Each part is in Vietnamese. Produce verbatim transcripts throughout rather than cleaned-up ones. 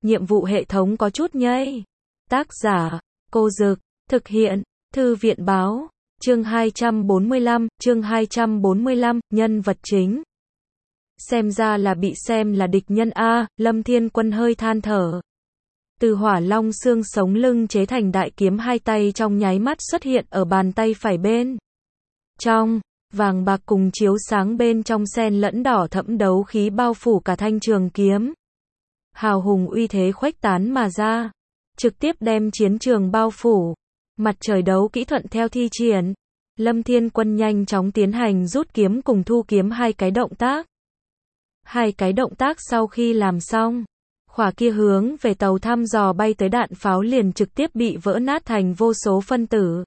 nhiệm vụ hệ thống có chút nhây. Tác giả, Cô Dực, thực hiện, Thư viện Báo, chương hai trăm bốn mươi lăm, chương hai trăm bốn mươi lăm, nhân vật chính. Xem ra là bị xem là địch nhân a, Lâm Thiên Quân hơi than thở. Từ hỏa long xương sống lưng chế thành đại kiếm hai tay trong nháy mắt xuất hiện ở bàn tay phải bên. Trong, vàng bạc cùng chiếu sáng bên trong xen lẫn đỏ thẫm đấu khí bao phủ cả thanh trường kiếm. Hào hùng uy thế khuếch tán mà ra, trực tiếp đem chiến trường bao phủ. Mặt trời đấu kỹ thuận theo thi triển. Lâm Thiên Quân nhanh chóng tiến hành rút kiếm cùng thu kiếm hai cái động tác. Hai cái động tác sau khi làm xong, khỏa kia hướng về tàu thăm dò bay tới đạn pháo liền trực tiếp bị vỡ nát thành vô số phân tử.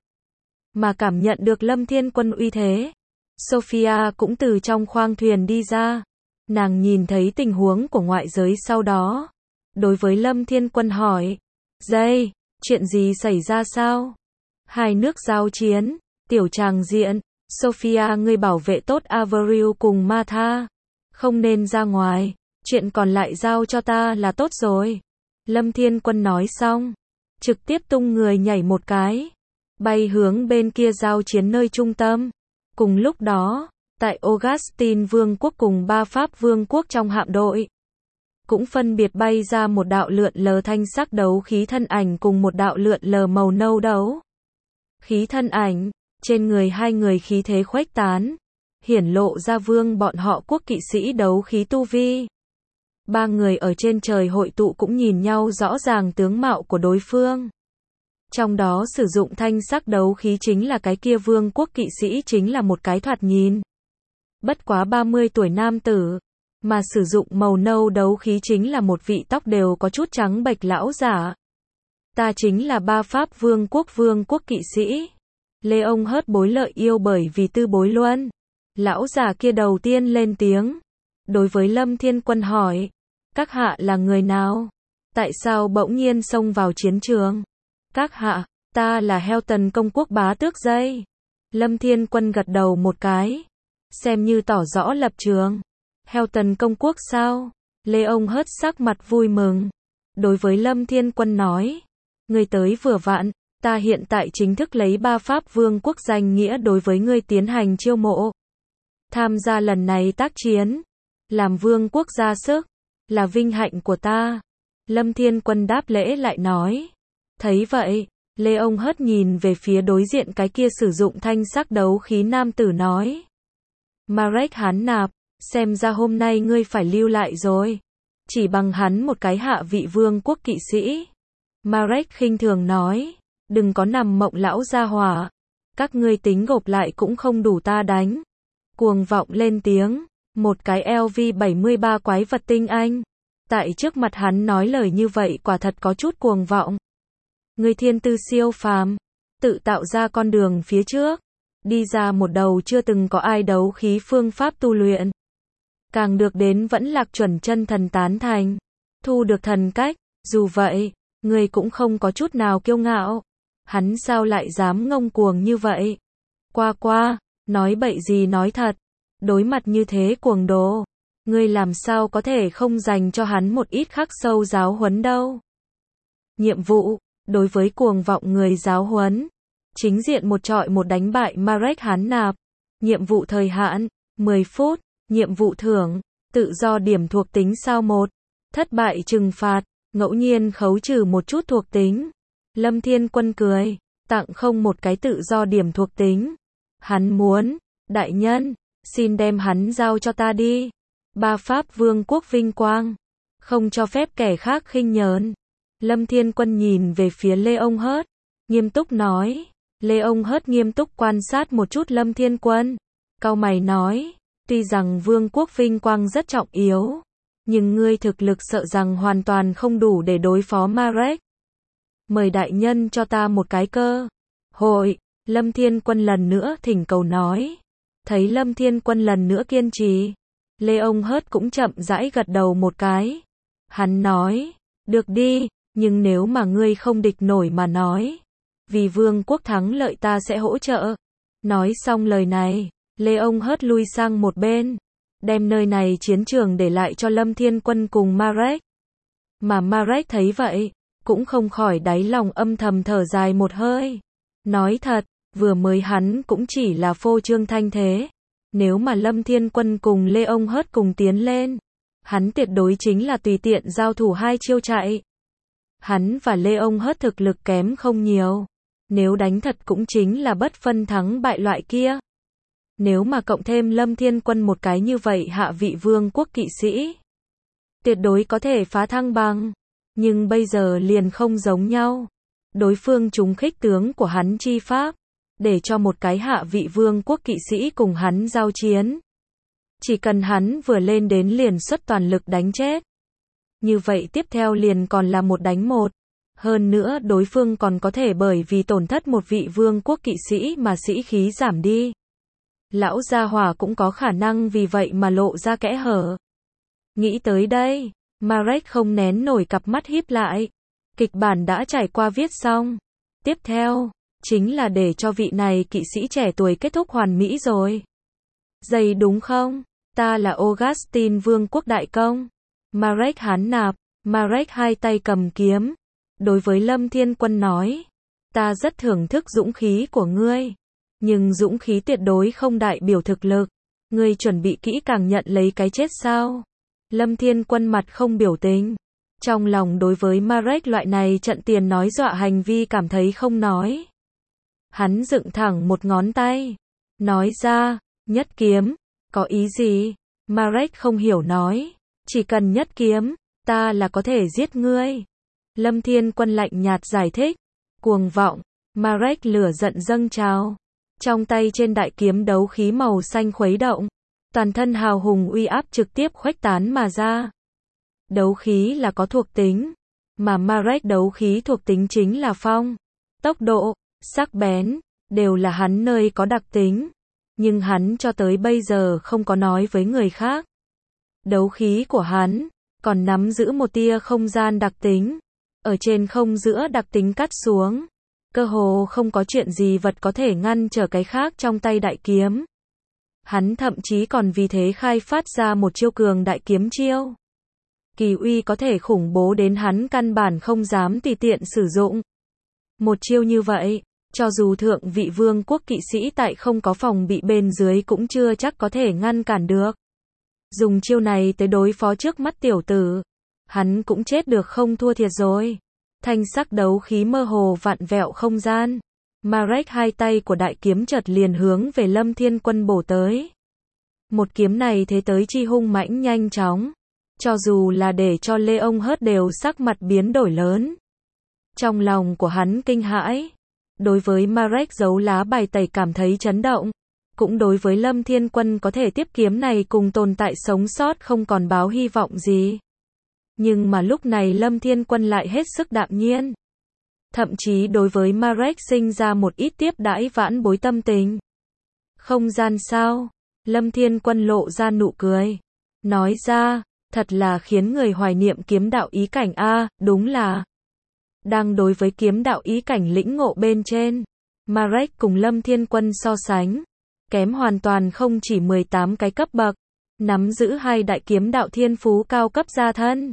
Mà cảm nhận được Lâm Thiên Quân uy thế, Sophia cũng từ trong khoang thuyền đi ra. Nàng nhìn thấy tình huống của ngoại giới sau đó. Đối với Lâm Thiên Quân hỏi, dây, chuyện gì xảy ra sao? Hai nước giao chiến, tiểu tràng diện, Sophia ngươi bảo vệ tốt Avril cùng Martha. Không nên ra ngoài, chuyện còn lại giao cho ta là tốt rồi. Lâm Thiên Quân nói xong, trực tiếp tung người nhảy một cái, bay hướng bên kia giao chiến nơi trung tâm. Cùng lúc đó, tại Augustine Vương quốc cùng ba Pháp Vương quốc trong hạm đội, cũng phân biệt bay ra một đạo lượn lờ thanh sắc đấu khí thân ảnh cùng một đạo lượn lờ màu nâu đấu khí thân ảnh. Trên người hai người khí thế khuếch tán, hiển lộ ra vương bọn họ quốc kỵ sĩ đấu khí tu vi. Ba người ở trên trời hội tụ cũng nhìn nhau rõ ràng tướng mạo của đối phương. Trong đó sử dụng thanh sắc đấu khí chính là cái kia vương quốc kỵ sĩ, chính là một cái thoạt nhìn bất quá ba mươi tuổi nam tử, mà sử dụng màu nâu đấu khí chính là một vị tóc đều có chút trắng bệch lão giả. Ta chính là ba Pháp Vương quốc vương quốc kỵ sĩ. Lê ông hớt bối lợi yêu bởi vì tư bối luân. Lão già kia đầu tiên lên tiếng. Đối với Lâm Thiên Quân hỏi, các hạ là người nào? Tại sao bỗng nhiên xông vào chiến trường? Các hạ, ta là Helton công quốc bá tước dây. Lâm Thiên Quân gật đầu một cái, xem như tỏ rõ lập trường. Helton công quốc sao? Lê ông hớt sắc mặt vui mừng. Đối với Lâm Thiên Quân nói, ngươi tới vừa vặn. Ta hiện tại chính thức lấy ba Pháp Vương quốc danh nghĩa đối với ngươi tiến hành chiêu mộ. Tham gia lần này tác chiến, làm vương quốc ra sức, là vinh hạnh của ta. Lâm Thiên Quân đáp lễ lại nói. Thấy vậy, Lê ông hớt nhìn về phía đối diện cái kia sử dụng thanh sắc đấu khí nam tử nói. Marek Hán Nạp, xem ra hôm nay ngươi phải lưu lại rồi. Chỉ bằng hắn một cái hạ vị vương quốc kỵ sĩ. Marek khinh thường nói. Đừng có nằm mộng lão gia hỏa. Các ngươi tính gộp lại cũng không đủ ta đánh. Cuồng vọng lên tiếng. Một cái L V bảy mươi ba quái vật tinh anh. Tại trước mặt hắn nói lời như vậy quả thật có chút cuồng vọng. Ngươi thiên tư siêu phàm. Tự tạo ra con đường phía trước. Đi ra một đầu chưa từng có ai đấu khí phương pháp tu luyện. Càng được đến vẫn lạc chuẩn chân thần tán thành. Thu được thần cách. Dù vậy, ngươi cũng không có chút nào kiêu ngạo. Hắn sao lại dám ngông cuồng như vậy? Qua qua, nói bậy gì nói thật. Đối mặt như thế cuồng đồ, ngươi làm sao có thể không dành cho hắn một ít khắc sâu giáo huấn đâu. Nhiệm vụ, đối với cuồng vọng người giáo huấn. Chính diện một trọi một đánh bại Marek Hán Nạp. Nhiệm vụ thời hạn, mười phút. Nhiệm vụ thưởng, tự do điểm thuộc tính sao một. Thất bại trừng phạt, ngẫu nhiên khấu trừ một chút thuộc tính. Lâm Thiên Quân cười, tặng không một cái tự do điểm thuộc tính. Hắn muốn, đại nhân, xin đem hắn giao cho ta đi. Ba Pháp Vương quốc vinh quang, không cho phép kẻ khác khinh nhờn. Lâm Thiên Quân nhìn về phía Lê ông hớt, nghiêm túc nói. Lê ông hớt nghiêm túc quan sát một chút Lâm Thiên Quân, cau mày nói, tuy rằng Vương quốc vinh quang rất trọng yếu, nhưng ngươi thực lực sợ rằng hoàn toàn không đủ để đối phó Marek. Mời đại nhân cho ta một cái cơ hội. Lâm Thiên Quân lần nữa thỉnh cầu nói. Thấy Lâm Thiên Quân lần nữa kiên trì, Lê ông hớt cũng chậm rãi gật đầu một cái. Hắn nói, được đi, nhưng nếu mà ngươi không địch nổi mà nói, vì vương quốc thắng lợi ta sẽ hỗ trợ. Nói xong lời này, Lê ông hớt lui sang một bên, đem nơi này chiến trường để lại cho Lâm Thiên Quân cùng Marek. Mà Marek thấy vậy, cũng không khỏi đáy lòng âm thầm thở dài một hơi. Nói thật, vừa mới hắn cũng chỉ là phô trương thanh thế. Nếu mà Lâm Thiên Quân cùng Lê Ông Hớt cùng tiến lên, hắn tuyệt đối chính là tùy tiện giao thủ hai chiêu chạy. Hắn và Lê Ông Hớt thực lực kém không nhiều. Nếu đánh thật cũng chính là bất phân thắng bại loại kia. Nếu mà cộng thêm Lâm Thiên Quân một cái như vậy hạ vị vương quốc kỵ sĩ, tuyệt đối có thể phá thăng bằng. Nhưng bây giờ liền không giống nhau. Đối phương trúng khích tướng của hắn chi pháp, để cho một cái hạ vị vương quốc kỵ sĩ cùng hắn giao chiến. Chỉ cần hắn vừa lên đến liền xuất toàn lực đánh chết. Như vậy tiếp theo liền còn là một đánh một. Hơn nữa đối phương còn có thể bởi vì tổn thất một vị vương quốc kỵ sĩ mà sĩ khí giảm đi. Lão gia hỏa cũng có khả năng vì vậy mà lộ ra kẽ hở. Nghĩ tới đây, Marek không nén nổi cặp mắt híp lại. Kịch bản đã trải qua viết xong. Tiếp theo, chính là để cho vị này kỵ sĩ trẻ tuổi kết thúc hoàn mỹ rồi. Dày đúng không? Ta là Augustine vương quốc đại công. Marek hán nạp. Marek hai tay cầm kiếm. Đối với Lâm Thiên Quân nói. Ta rất thưởng thức dũng khí của ngươi. Nhưng dũng khí tuyệt đối không đại biểu thực lực. Ngươi chuẩn bị kỹ càng nhận lấy cái chết sao? Lâm Thiên Quân mặt không biểu tình. Trong lòng đối với Marek loại này trận tiền nói dọa hành vi cảm thấy không nói. Hắn dựng thẳng một ngón tay. Nói ra, nhất kiếm. Có ý gì? Marek không hiểu nói. Chỉ cần nhất kiếm, ta là có thể giết ngươi. Lâm Thiên Quân lạnh nhạt giải thích. Cuồng vọng. Marek lửa giận dâng trào. Trong tay trên đại kiếm đấu khí màu xanh khuấy động. Toàn thân hào hùng uy áp trực tiếp khuếch tán mà ra. Đấu khí là có thuộc tính. Mà Marek đấu khí thuộc tính chính là phong, tốc độ, sắc bén. Đều là hắn nơi có đặc tính. Nhưng hắn cho tới bây giờ không có nói với người khác. Đấu khí của hắn còn nắm giữ một tia không gian đặc tính. Ở trên không giữa đặc tính cắt xuống. Cơ hồ không có chuyện gì vật có thể ngăn trở cái khác trong tay đại kiếm. Hắn thậm chí còn vì thế khai phát ra một chiêu cường đại kiếm chiêu. Kỳ uy có thể khủng bố đến hắn căn bản không dám tùy tiện sử dụng. Một chiêu như vậy, cho dù thượng vị vương quốc kỵ sĩ tại không có phòng bị bên dưới cũng chưa chắc có thể ngăn cản được. Dùng chiêu này tới đối phó trước mắt tiểu tử. Hắn cũng chết được không thua thiệt rồi. Thanh sắc đấu khí mơ hồ vặn vẹo không gian. Marek hai tay của đại kiếm chợt liền hướng về Lâm Thiên Quân bổ tới. Một kiếm này thế tới chi hung mãnh nhanh chóng. Cho dù là để cho Lê Ông Hớt đều sắc mặt biến đổi lớn. Trong lòng của hắn kinh hãi. Đối với Marek giấu lá bài tẩy cảm thấy chấn động. Cũng đối với Lâm Thiên Quân có thể tiếp kiếm này cùng tồn tại sống sót không còn báo hy vọng gì. Nhưng mà lúc này Lâm Thiên Quân lại hết sức đạm nhiên. Thậm chí đối với Marek sinh ra một ít tiếp đãi vãn bối tâm tình. Không gian sao? Lâm Thiên Quân lộ ra nụ cười. Nói ra, thật là khiến người hoài niệm kiếm đạo ý cảnh a, đúng là. Đang đối với kiếm đạo ý cảnh lĩnh ngộ bên trên. Marek cùng Lâm Thiên Quân so sánh. Kém hoàn toàn không chỉ mười tám cái cấp bậc. Nắm giữ hai đại kiếm đạo thiên phú cao cấp gia thân.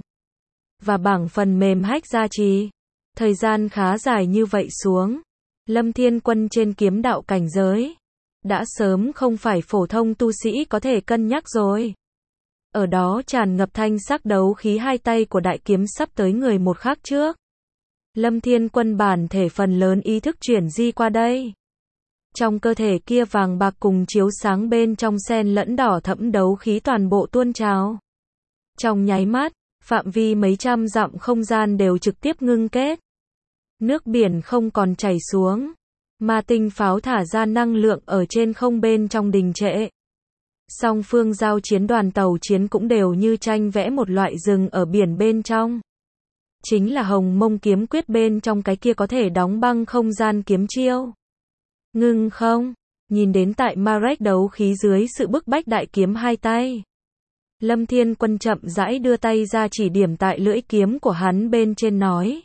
Và bảng phần mềm hách gia trì. Thời gian khá dài như vậy xuống. Lâm Thiên Quân trên kiếm đạo cảnh giới. Đã sớm không phải phổ thông tu sĩ có thể cân nhắc rồi. Ở đó tràn ngập thanh sắc đấu khí hai tay của đại kiếm sắp tới người một khắc trước. Lâm Thiên Quân bản thể phần lớn ý thức chuyển di qua đây. Trong cơ thể kia vàng bạc cùng chiếu sáng bên trong xen lẫn đỏ thẫm đấu khí toàn bộ tuôn trào. Trong nháy mắt, phạm vi mấy trăm dặm không gian đều trực tiếp ngưng kết. Nước biển không còn chảy xuống. Ma tinh pháo thả ra năng lượng ở trên không bên trong đình trệ. Song phương giao chiến đoàn tàu chiến cũng đều như tranh vẽ một loại rừng ở biển bên trong. Chính là Hồng Mông kiếm quyết bên trong cái kia có thể đóng băng không gian kiếm chiêu. Ngưng không? Nhìn đến tại Marek đấu khí dưới sự bức bách đại kiếm hai tay. Lâm Thiên Quân chậm rãi đưa tay ra chỉ điểm tại lưỡi kiếm của hắn bên trên nói.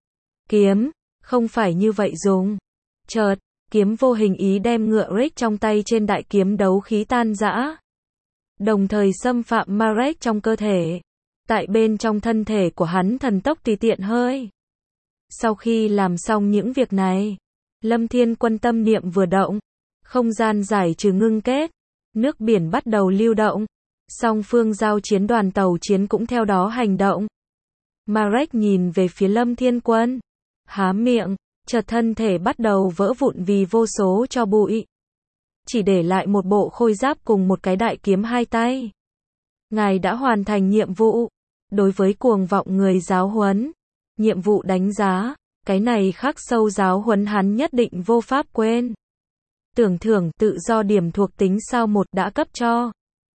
Kiếm, không phải như vậy dùng. Chợt, kiếm vô hình ý đem ngựa Rick trong tay trên đại kiếm đấu khí tan rã. Đồng thời xâm phạm Marek trong cơ thể. Tại bên trong thân thể của hắn thần tốc tùy tiện hơi. Sau khi làm xong những việc này, Lâm Thiên Quân tâm niệm vừa động, không gian giải trừ ngưng kết, nước biển bắt đầu lưu động, song phương giao chiến đoàn tàu chiến cũng theo đó hành động. Marek nhìn về phía Lâm Thiên Quân, há miệng, chợt thân thể bắt đầu vỡ vụn vì vô số tro bụi. Chỉ để lại một bộ khôi giáp cùng một cái đại kiếm hai tay. Ngài đã hoàn thành nhiệm vụ. Đối với cuồng vọng người giáo huấn, nhiệm vụ đánh giá, cái này khắc sâu giáo huấn hắn nhất định vô pháp quên. Tưởng thưởng tự do điểm thuộc tính sao một đã cấp cho.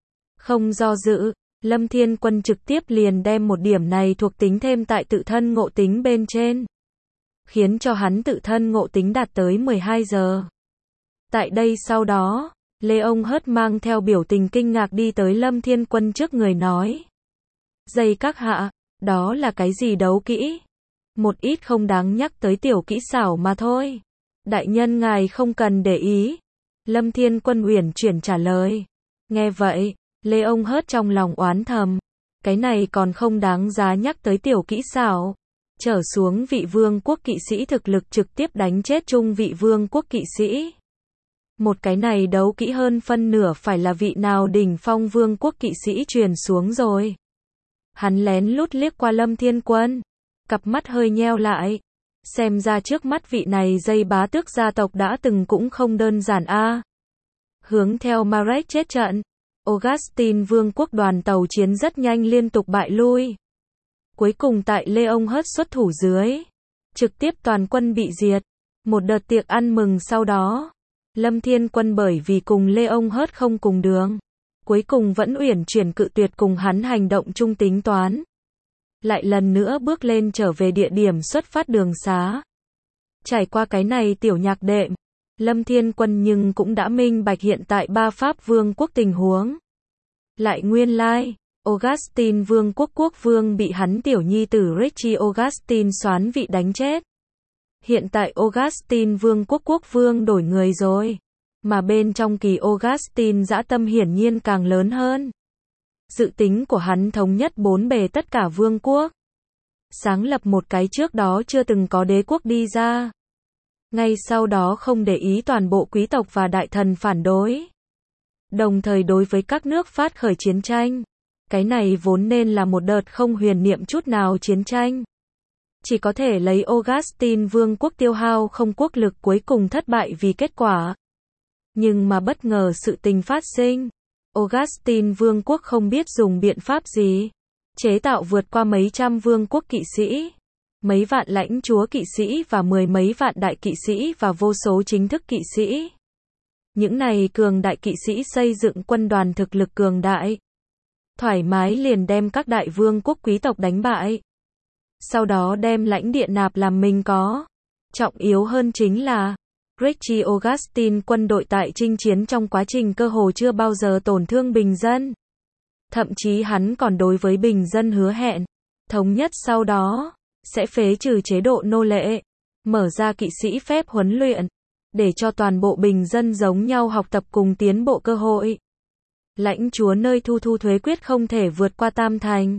Không do dự, Lâm Thiên Quân trực tiếp liền đem một điểm này thuộc tính thêm tại tự thân ngộ tính bên trên. Khiến cho hắn tự thân ngộ tính đạt tới mười hai giờ. Tại đây sau đó, Lê Ông Hớt mang theo biểu tình kinh ngạc đi tới Lâm Thiên Quân trước người nói. Dây các hạ, đó là cái gì đấu kỹ? Một ít không đáng nhắc tới tiểu kỹ xảo mà thôi. Đại nhân ngài không cần để ý. Lâm Thiên Quân uyển chuyển trả lời. Nghe vậy, Lê Ông Hớt trong lòng oán thầm. Cái này còn không đáng giá nhắc tới tiểu kỹ xảo. Trở xuống vị vương quốc kỵ sĩ thực lực trực tiếp đánh chết chung vị vương quốc kỵ sĩ. Một cái này đấu kỹ hơn phân nửa phải là vị nào đỉnh phong vương quốc kỵ sĩ truyền xuống rồi. Hắn lén lút liếc qua Lâm Thiên Quân, cặp mắt hơi nheo lại. Xem ra trước mắt vị này dây bá tước gia tộc đã từng cũng không đơn giản a. À. Hướng theo Marek chết trận, Augustin vương quốc đoàn tàu chiến rất nhanh liên tục bại lui. Cuối cùng tại Lê Ông Hớt xuất thủ dưới, trực tiếp toàn quân bị diệt. Một đợt tiệc ăn mừng sau đó, Lâm Thiên Quân bởi vì cùng Lê Ông Hớt không cùng đường, cuối cùng vẫn uyển chuyển cự tuyệt cùng hắn hành động chung tính toán. Lại lần nữa bước lên trở về địa điểm xuất phát đường xá. Trải qua cái này tiểu nhạc đệm, Lâm Thiên Quân nhưng cũng đã minh bạch hiện tại ba Pháp vương quốc tình huống. Lại nguyên lai, like, Augustin vương quốc quốc vương bị hắn tiểu nhi tử Richie Augustin soán vị đánh chết. Hiện tại Augustin vương quốc quốc vương đổi người rồi. Mà bên trong kỳ Augustin dã tâm hiển nhiên càng lớn hơn. Dự tính của hắn thống nhất bốn bề tất cả vương quốc. Sáng lập một cái trước đó chưa từng có đế quốc đi ra. Ngay sau đó không để ý toàn bộ quý tộc và đại thần phản đối. Đồng thời đối với các nước phát khởi chiến tranh. Cái này vốn nên là một đợt không huyền niệm chút nào chiến tranh. Chỉ có thể lấy Augustin vương quốc tiêu hao không quốc lực cuối cùng thất bại vì kết quả. Nhưng mà bất ngờ sự tình phát sinh. Augustin vương quốc không biết dùng biện pháp gì. Chế tạo vượt qua mấy trăm vương quốc kỵ sĩ. Mấy vạn lãnh chúa kỵ sĩ và mười mấy vạn đại kỵ sĩ và vô số chính thức kỵ sĩ. Những này cường đại kỵ sĩ xây dựng quân đoàn thực lực cường đại. Thoải mái liền đem các đại vương quốc quý tộc đánh bại. Sau đó đem lãnh địa nạp làm mình có. Trọng yếu hơn chính là Richie Augustin quân đội tại chinh chiến trong quá trình cơ hồ chưa bao giờ tổn thương bình dân. Thậm chí hắn còn đối với bình dân hứa hẹn, thống nhất sau đó, sẽ phế trừ chế độ nô lệ, mở ra kỵ sĩ phép huấn luyện, để cho toàn bộ bình dân giống nhau học tập cùng tiến bộ cơ hội. Lãnh chúa nơi thu thu thuế quyết không thể vượt qua tam thành.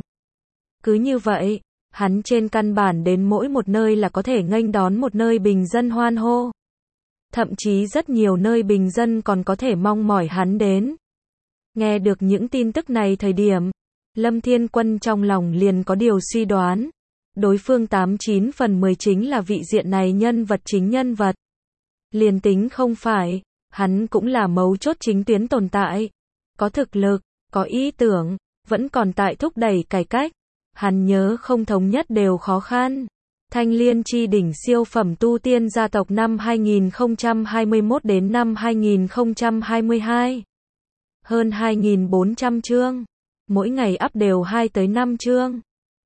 Cứ như vậy, hắn trên căn bản đến mỗi một nơi là có thể nghênh đón một nơi bình dân hoan hô. Thậm chí rất nhiều nơi bình dân còn có thể mong mỏi hắn đến. Nghe được những tin tức này thời điểm, Lâm Thiên Quân trong lòng liền có điều suy đoán. Đối phương tám chín phần mười chính là vị diện này nhân vật chính nhân vật. Liền tính không phải, hắn cũng là mấu chốt chính tuyến tồn tại. Có thực lực, có ý tưởng, vẫn còn tại thúc đẩy cải cách. Hắn nhớ không thống nhất đều khó khăn. Thanh Liên chi đỉnh siêu phẩm tu tiên gia tộc năm hai nghìn không trăm hai mươi mốt đến năm hai nghìn không trăm hai mươi hai. Hơn hai nghìn bốn trăm chương. Mỗi ngày up đều hai tới năm chương.